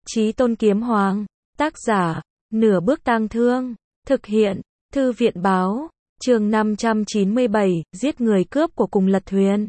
Chí Tôn Kiếm Hoàng. Tác giả, Nửa Bước Tang Thương. Thực hiện, Thư viện báo. Chương 597, giết người cướp của cùng lật thuyền.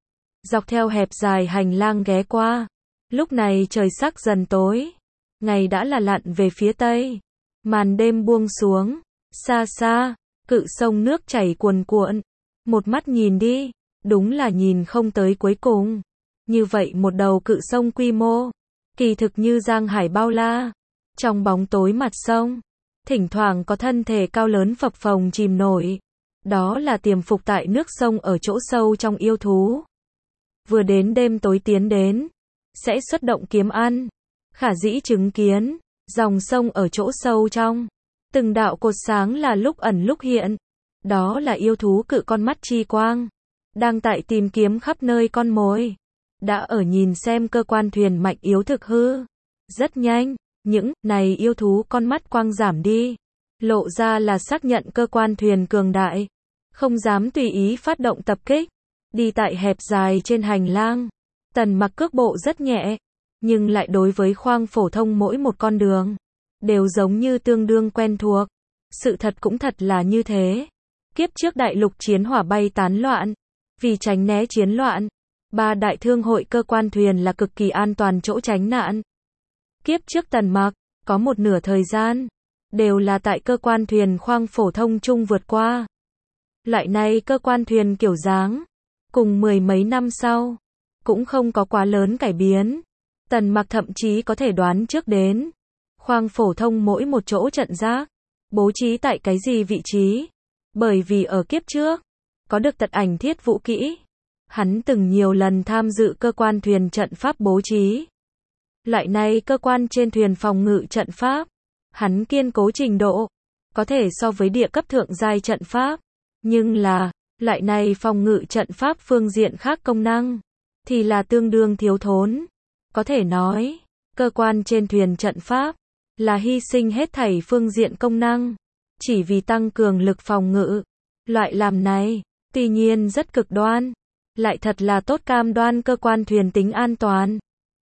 Dọc theo hẹp dài hành lang ghé qua. Lúc này trời sắc dần tối. Ngày đã là lặn về phía tây. Màn đêm buông xuống. Xa xa, cự sông nước chảy cuồn cuộn. Một mắt nhìn đi, đúng là nhìn không tới cuối cùng. Như vậy một đầu cự sông quy mô, kỳ thực như giang hải bao la. Trong bóng tối mặt sông, thỉnh thoảng có thân thể cao lớn phập phồng chìm nổi. Đó là tiềm phục tại nước sông ở chỗ sâu trong yêu thú. Vừa đến đêm tối tiến đến, sẽ xuất động kiếm ăn. Khả dĩ chứng kiến, dòng sông ở chỗ sâu trong. Từng đạo cột sáng là lúc ẩn lúc hiện. Đó là yêu thú cự con mắt chi quang. Đang tại tìm kiếm khắp nơi con mồi. Đã ở nhìn xem cơ quan thuyền mạnh yếu thực hư. Rất nhanh, những này yêu thú con mắt quang giảm đi. Lộ ra là xác nhận cơ quan thuyền cường đại. Không dám tùy ý phát động tập kích. Đi tại hẹp dài trên hành lang. Tần Mặc cước bộ rất nhẹ. Nhưng lại đối với khoang phổ thông mỗi một con đường. Đều giống như tương đương quen thuộc. Sự thật cũng thật là như thế. Kiếp trước đại lục chiến hỏa bay tán loạn. Vì tránh né chiến loạn. Ba đại thương hội cơ quan thuyền là cực kỳ an toàn chỗ tránh nạn. Kiếp trước Tần Mặc, có một nửa thời gian, đều là tại cơ quan thuyền khoang phổ thông chung vượt qua. Loại này cơ quan thuyền kiểu dáng, cùng mười mấy năm sau, cũng không có quá lớn cải biến. Tần Mặc thậm chí có thể đoán trước đến, khoang phổ thông mỗi một chỗ trận giác, bố trí tại cái gì vị trí. Bởi vì ở kiếp trước, có được tật ảnh thiết vũ kỹ. Hắn từng nhiều lần tham dự cơ quan thuyền trận pháp bố trí. Loại này cơ quan trên thuyền phòng ngự trận pháp, hắn kiên cố trình độ, có thể so với địa cấp thượng giai trận pháp. Nhưng là, loại này phòng ngự trận pháp phương diện khác công năng, thì là tương đương thiếu thốn. Có thể nói, cơ quan trên thuyền trận pháp, là hy sinh hết thảy phương diện công năng, chỉ vì tăng cường lực phòng ngự. Loại làm này, tuy nhiên rất cực đoan, lại thật là tốt cam đoan cơ quan thuyền tính an toàn.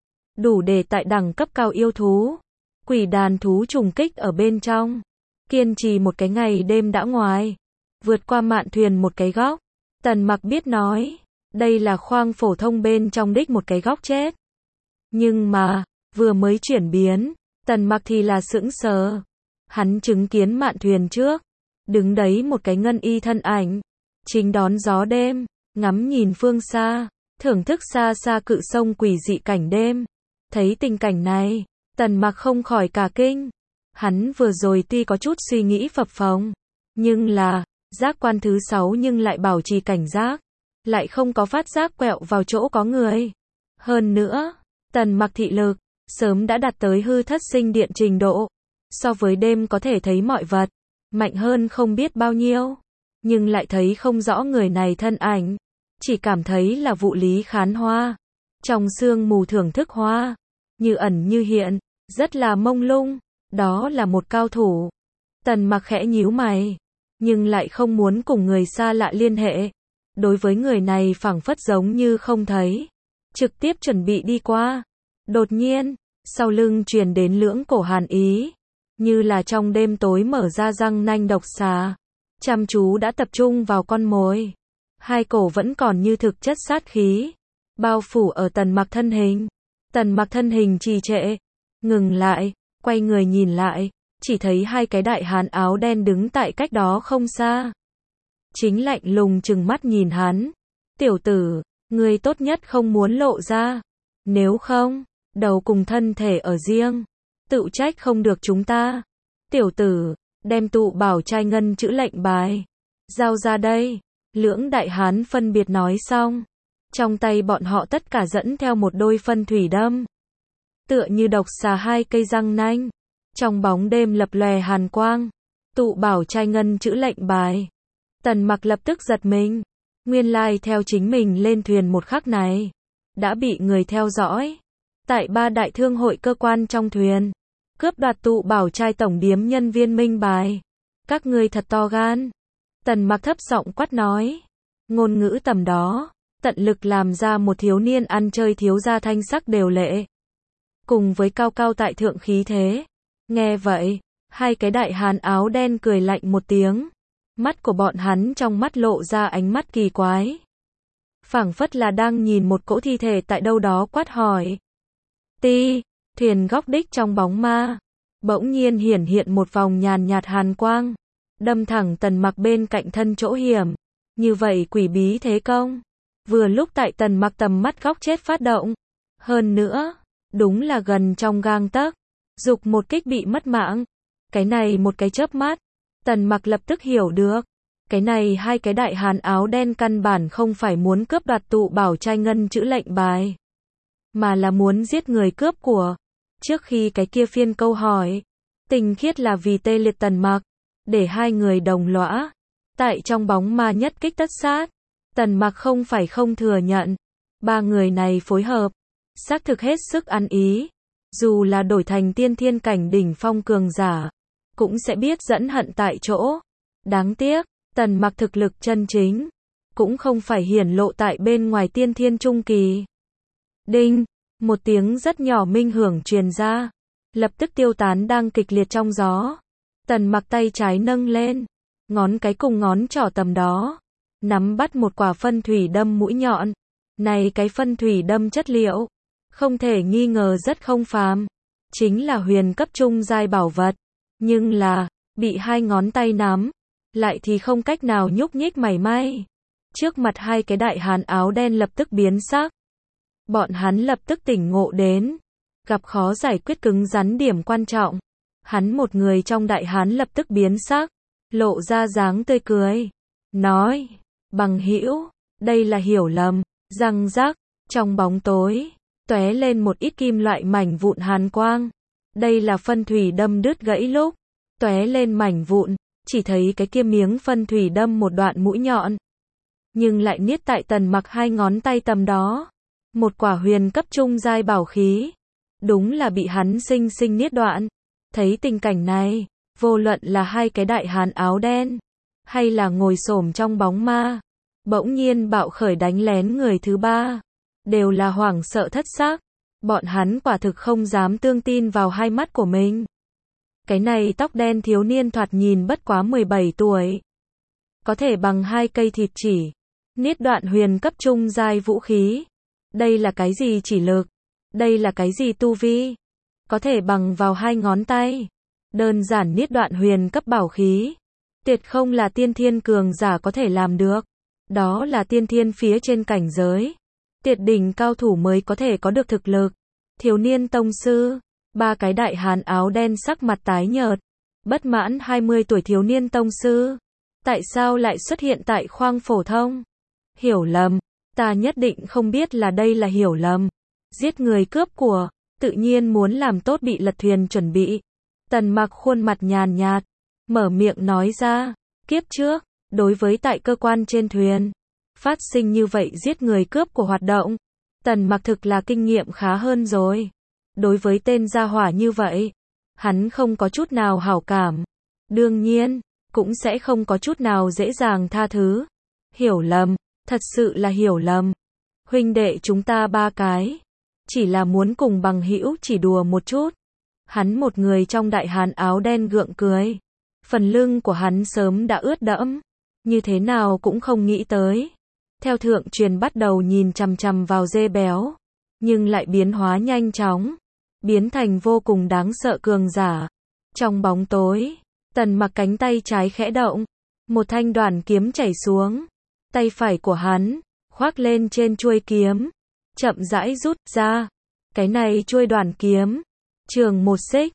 Đủ để tại đẳng cấp cao yêu thú, quỷ đàn thú trùng kích ở bên trong. Kiên trì một cái ngày đêm đã ngoài. Vượt qua mạn thuyền một cái góc. Tần Mặc biết nói, đây là khoang phổ thông bên trong đích một cái góc chết. Nhưng mà, vừa mới chuyển biến, Tần Mặc thì là sững sờ. Hắn chứng kiến mạn thuyền trước, đứng đấy một cái ngân y thân ảnh, chính đón gió đêm, ngắm nhìn phương xa, thưởng thức xa xa cự sông quỷ dị cảnh đêm. Thấy tình cảnh này, Tần Mặc không khỏi cả kinh. Hắn vừa rồi tuy có chút suy nghĩ phập phồng, nhưng là, giác quan thứ 6 nhưng lại bảo trì cảnh giác, lại không có phát giác quẹo vào chỗ có người. Hơn nữa, Tần Mặc thị lực, sớm đã đạt tới hư thất sinh điện trình độ. So với đêm có thể thấy mọi vật, mạnh hơn không biết bao nhiêu. Nhưng lại thấy không rõ người này thân ảnh. Chỉ cảm thấy là vụ lý khán hoa. Trong sương mù thưởng thức hoa. Như ẩn như hiện, rất là mông lung. Đó là một cao thủ. Tần Mặc khẽ nhíu mày. Nhưng lại không muốn cùng người xa lạ liên hệ. Đối với người này phảng phất giống như không thấy. Trực tiếp chuẩn bị đi qua. Đột nhiên, sau lưng truyền đến lưỡng cổ hàn ý. Như là trong đêm tối mở ra răng nanh độc xà. Chăm chú đã tập trung vào con mồi. Hai cổ vẫn còn như thực chất sát khí. Bao phủ ở Tần Mặc thân hình. Tần Mặc thân hình trì trệ. Ngừng lại, quay người nhìn lại. Chỉ thấy hai cái đại hán áo đen đứng tại cách đó không xa. Chính lạnh lùng trừng mắt nhìn hắn. Tiểu tử, ngươi tốt nhất không muốn lộ ra. Nếu không, đầu cùng thân thể ở riêng. Tự trách không được chúng ta. Tiểu tử, đem tụ bảo trai ngân chữ lệnh bài. Giao ra đây. Lưỡng đại hán phân biệt nói xong. Trong tay bọn họ tất cả dẫn theo một đôi phân thủy đâm. Tựa như độc xà hai cây răng nanh. Trong bóng đêm lập lòe hàn quang. Tụ bảo trai ngân chữ lệnh bài. Tần Mặc lập tức giật mình. Nguyên lai theo chính mình lên thuyền một khắc này. Đã bị người theo dõi. Tại ba đại thương hội cơ quan trong thuyền. Cướp đoạt tụ bảo trai tổng điếm nhân viên minh bài. Các ngươi thật to gan. Tần Mặc thấp giọng quát nói. Ngôn ngữ tầm đó, tận lực làm ra một thiếu niên ăn chơi thiếu gia thanh sắc đều lệ. cùng với cao cao tại thượng khí thế. Nghe vậy, hai cái đại hán áo đen cười lạnh một tiếng. Mắt của bọn hắn trong mắt lộ ra ánh mắt kỳ quái. Phảng phất là đang nhìn một cỗ thi thể tại đâu đó, quát hỏi. Ti, thuyền góc đích trong bóng ma. Bỗng nhiên hiển hiện một vòng nhàn nhạt hàn quang. Đâm thẳng Tần Mặc bên cạnh thân chỗ hiểm. Như vậy quỷ bí thế công. Vừa lúc tại Tần Mặc tầm mắt góc chết phát động. Hơn nữa, đúng là gần trong gang tấc. Dục một kích bị mất mạng. Cái này một cái chớp mắt. Tần Mặc lập tức hiểu được. Cái này hai cái đại hán áo đen căn bản không phải muốn cướp đoạt tụ bảo trai ngân chữ lệnh bài. Mà là muốn giết người cướp của. Trước khi cái kia phiên câu hỏi. Tình khiết là vì tê liệt Tần Mặc. Để hai người đồng lõa. Tại trong bóng ma nhất kích tất sát. Tần Mặc không phải không thừa nhận. Ba người này phối hợp. Xác thực hết sức ăn ý. Dù là đổi thành tiên thiên cảnh đỉnh phong cường giả. Cũng sẽ biết dẫn hận tại chỗ. Đáng tiếc, Tần Mặc thực lực chân chính. Cũng không phải hiển lộ tại bên ngoài tiên thiên trung kỳ. Đinh, một tiếng rất nhỏ minh hưởng truyền ra. Lập tức tiêu tán đang kịch liệt trong gió. Tần Mặc tay trái nâng lên. Ngón cái cùng ngón trỏ tầm đó. Nắm bắt một quả phân thủy đâm mũi nhọn. Này cái phân thủy đâm chất liệu. Không thể nghi ngờ rất không phàm. Chính là huyền cấp trung giai bảo vật. Nhưng là, bị hai ngón tay nắm. Lại thì không cách nào nhúc nhích mảy may. Trước mặt hai cái đại hán áo đen lập tức biến sắc. Bọn hắn lập tức tỉnh ngộ đến. Gặp khó giải quyết cứng rắn điểm quan trọng. Hắn một người trong đại hán lập tức biến sắc. Lộ ra dáng tươi cười. Nói, bằng hữu, đây là hiểu lầm. Răng rắc, trong bóng tối, tóe lên một ít kim loại mảnh vụn hàn quang. Đây là phân thủy đâm đứt gãy lúc. Tóe lên mảnh vụn, chỉ thấy cái kia miếng phân thủy đâm một đoạn mũi nhọn. Nhưng lại niết tại Tần Mặc hai ngón tay tầm đó. Một quả huyền cấp trung giai bảo khí. Đúng là bị hắn sinh sinh niết đoạn. Thấy tình cảnh này, vô luận là hai cái đại hán áo đen, hay là ngồi xổm trong bóng ma, bỗng nhiên bạo khởi đánh lén người thứ ba, đều là hoảng sợ thất xác. Bọn hắn quả thực không dám tương tin vào hai mắt của mình. Cái này tóc đen thiếu niên thoạt nhìn bất quá 17 tuổi. Có thể bằng hai cây thịt chỉ. Niết đoạn huyền cấp trung giai vũ khí. Đây là cái gì chỉ lực? Đây là cái gì tu vi? Có thể bằng vào hai ngón tay. Đơn giản niết đoạn huyền cấp bảo khí. Tuyệt không là tiên thiên cường giả có thể làm được. Đó là tiên thiên phía trên cảnh giới. Tuyệt đỉnh cao thủ mới có thể có được thực lực. Thiếu niên tông sư. Ba cái đại hán áo đen sắc mặt tái nhợt. Bất mãn 20 tuổi thiếu niên tông sư. Tại sao lại xuất hiện tại khoang phổ thông? Hiểu lầm. Ta nhất định không biết là đây là hiểu lầm. Giết người cướp của. Tự nhiên muốn làm tốt bị lật thuyền chuẩn bị. Tần Mặc khuôn mặt nhàn nhạt. Mở miệng nói ra. Kiếp trước, đối với tại cơ quan trên thuyền. Phát sinh như vậy giết người cướp của hoạt động. Tần Mặc thực là kinh nghiệm khá hơn rồi. Đối với tên gia hỏa như vậy, hắn không có chút nào hảo cảm. Đương nhiên, cũng sẽ không có chút nào dễ dàng tha thứ. Hiểu lầm, thật sự là hiểu lầm. Huynh đệ chúng ta ba cái, chỉ là muốn cùng bằng hữu chỉ đùa một chút. Hắn một người trong đại hán áo đen gượng cười. Phần lưng của hắn sớm đã ướt đẫm. Như thế nào cũng không nghĩ tới. Theo thượng truyền bắt đầu nhìn chằm chằm vào dê béo. Nhưng lại biến hóa nhanh chóng. Biến thành vô cùng đáng sợ cường giả. Trong bóng tối, Tần Mặc cánh tay trái khẽ động. Một thanh đoàn kiếm chảy xuống. Tay phải của hắn, khoác lên trên chuôi kiếm. Chậm rãi rút ra. Cái này chuôi đoàn kiếm. Trường 1 xích,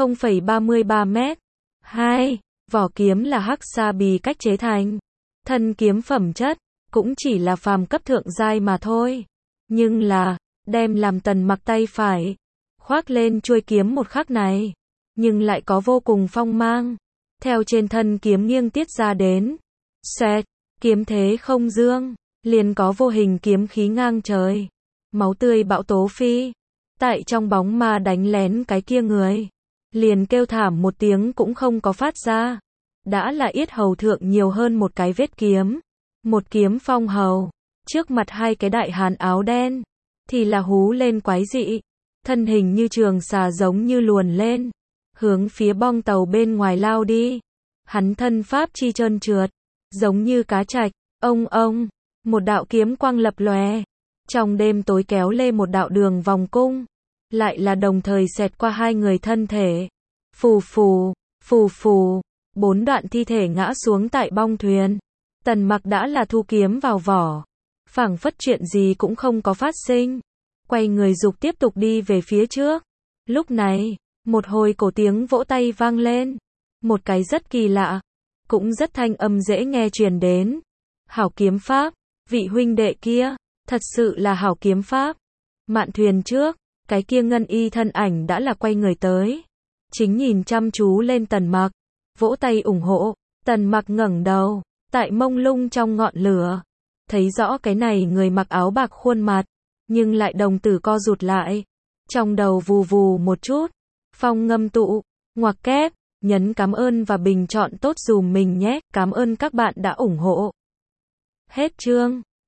0,33 mét. 2. Vỏ kiếm là hắc sa bì cách chế thành. Thân kiếm phẩm chất, cũng chỉ là phàm cấp thượng giai mà thôi. Nhưng là, đem làm Tần Mặc tay phải. Khoác lên chuôi kiếm một khắc này. Nhưng lại có vô cùng phong mang. Theo trên thân kiếm nghiêng tiết ra đến. Xoẹt, kiếm thế không dương. Liền có vô hình kiếm khí ngang trời. Máu tươi bão tố phi. Tại trong bóng ma đánh lén cái kia người. Liền kêu thảm một tiếng cũng không có phát ra. Đã là yết hầu thượng nhiều hơn một cái vết kiếm. Một kiếm phong hầu. Trước mặt hai cái đại hán áo đen. Thì là hú lên quái dị. thân hình như trường xà giống như luồn lên, hướng phía bong tàu bên ngoài lao đi. Hắn thân pháp chi trơn trượt, giống như cá trạch, ông, một đạo kiếm quang lập lòe, trong đêm tối kéo lê một đạo đường vòng cung, lại là đồng thời xẹt qua hai người thân thể. Phù phù, 4 đoạn thi thể ngã xuống tại bong thuyền. Tần Mặc đã là thu kiếm vào vỏ, phảng phất chuyện gì cũng không có phát sinh, quay người dục tiếp tục đi về phía trước. Lúc này, một hồi cổ tiếng vỗ tay vang lên, một cái rất kỳ lạ, cũng rất thanh âm dễ nghe truyền đến. Hảo kiếm pháp, vị huynh đệ kia, thật sự là hảo kiếm pháp. Mạn thuyền trước, cái kia ngân y thân ảnh đã là quay người tới, chính nhìn chăm chú lên Tần Mặc, vỗ tay ủng hộ. Tần Mặc ngẩng đầu, tại mông lung trong ngọn lửa, thấy rõ cái này người mặc áo bạc khuôn mặt, nhưng lại đồng tử co rụt lại, trong đầu vù vù một chút, phong ngâm tụ, ngoặc kép, nhấn cảm ơn và bình chọn tốt dùm mình nhé, cảm ơn các bạn đã ủng hộ. Hết chương.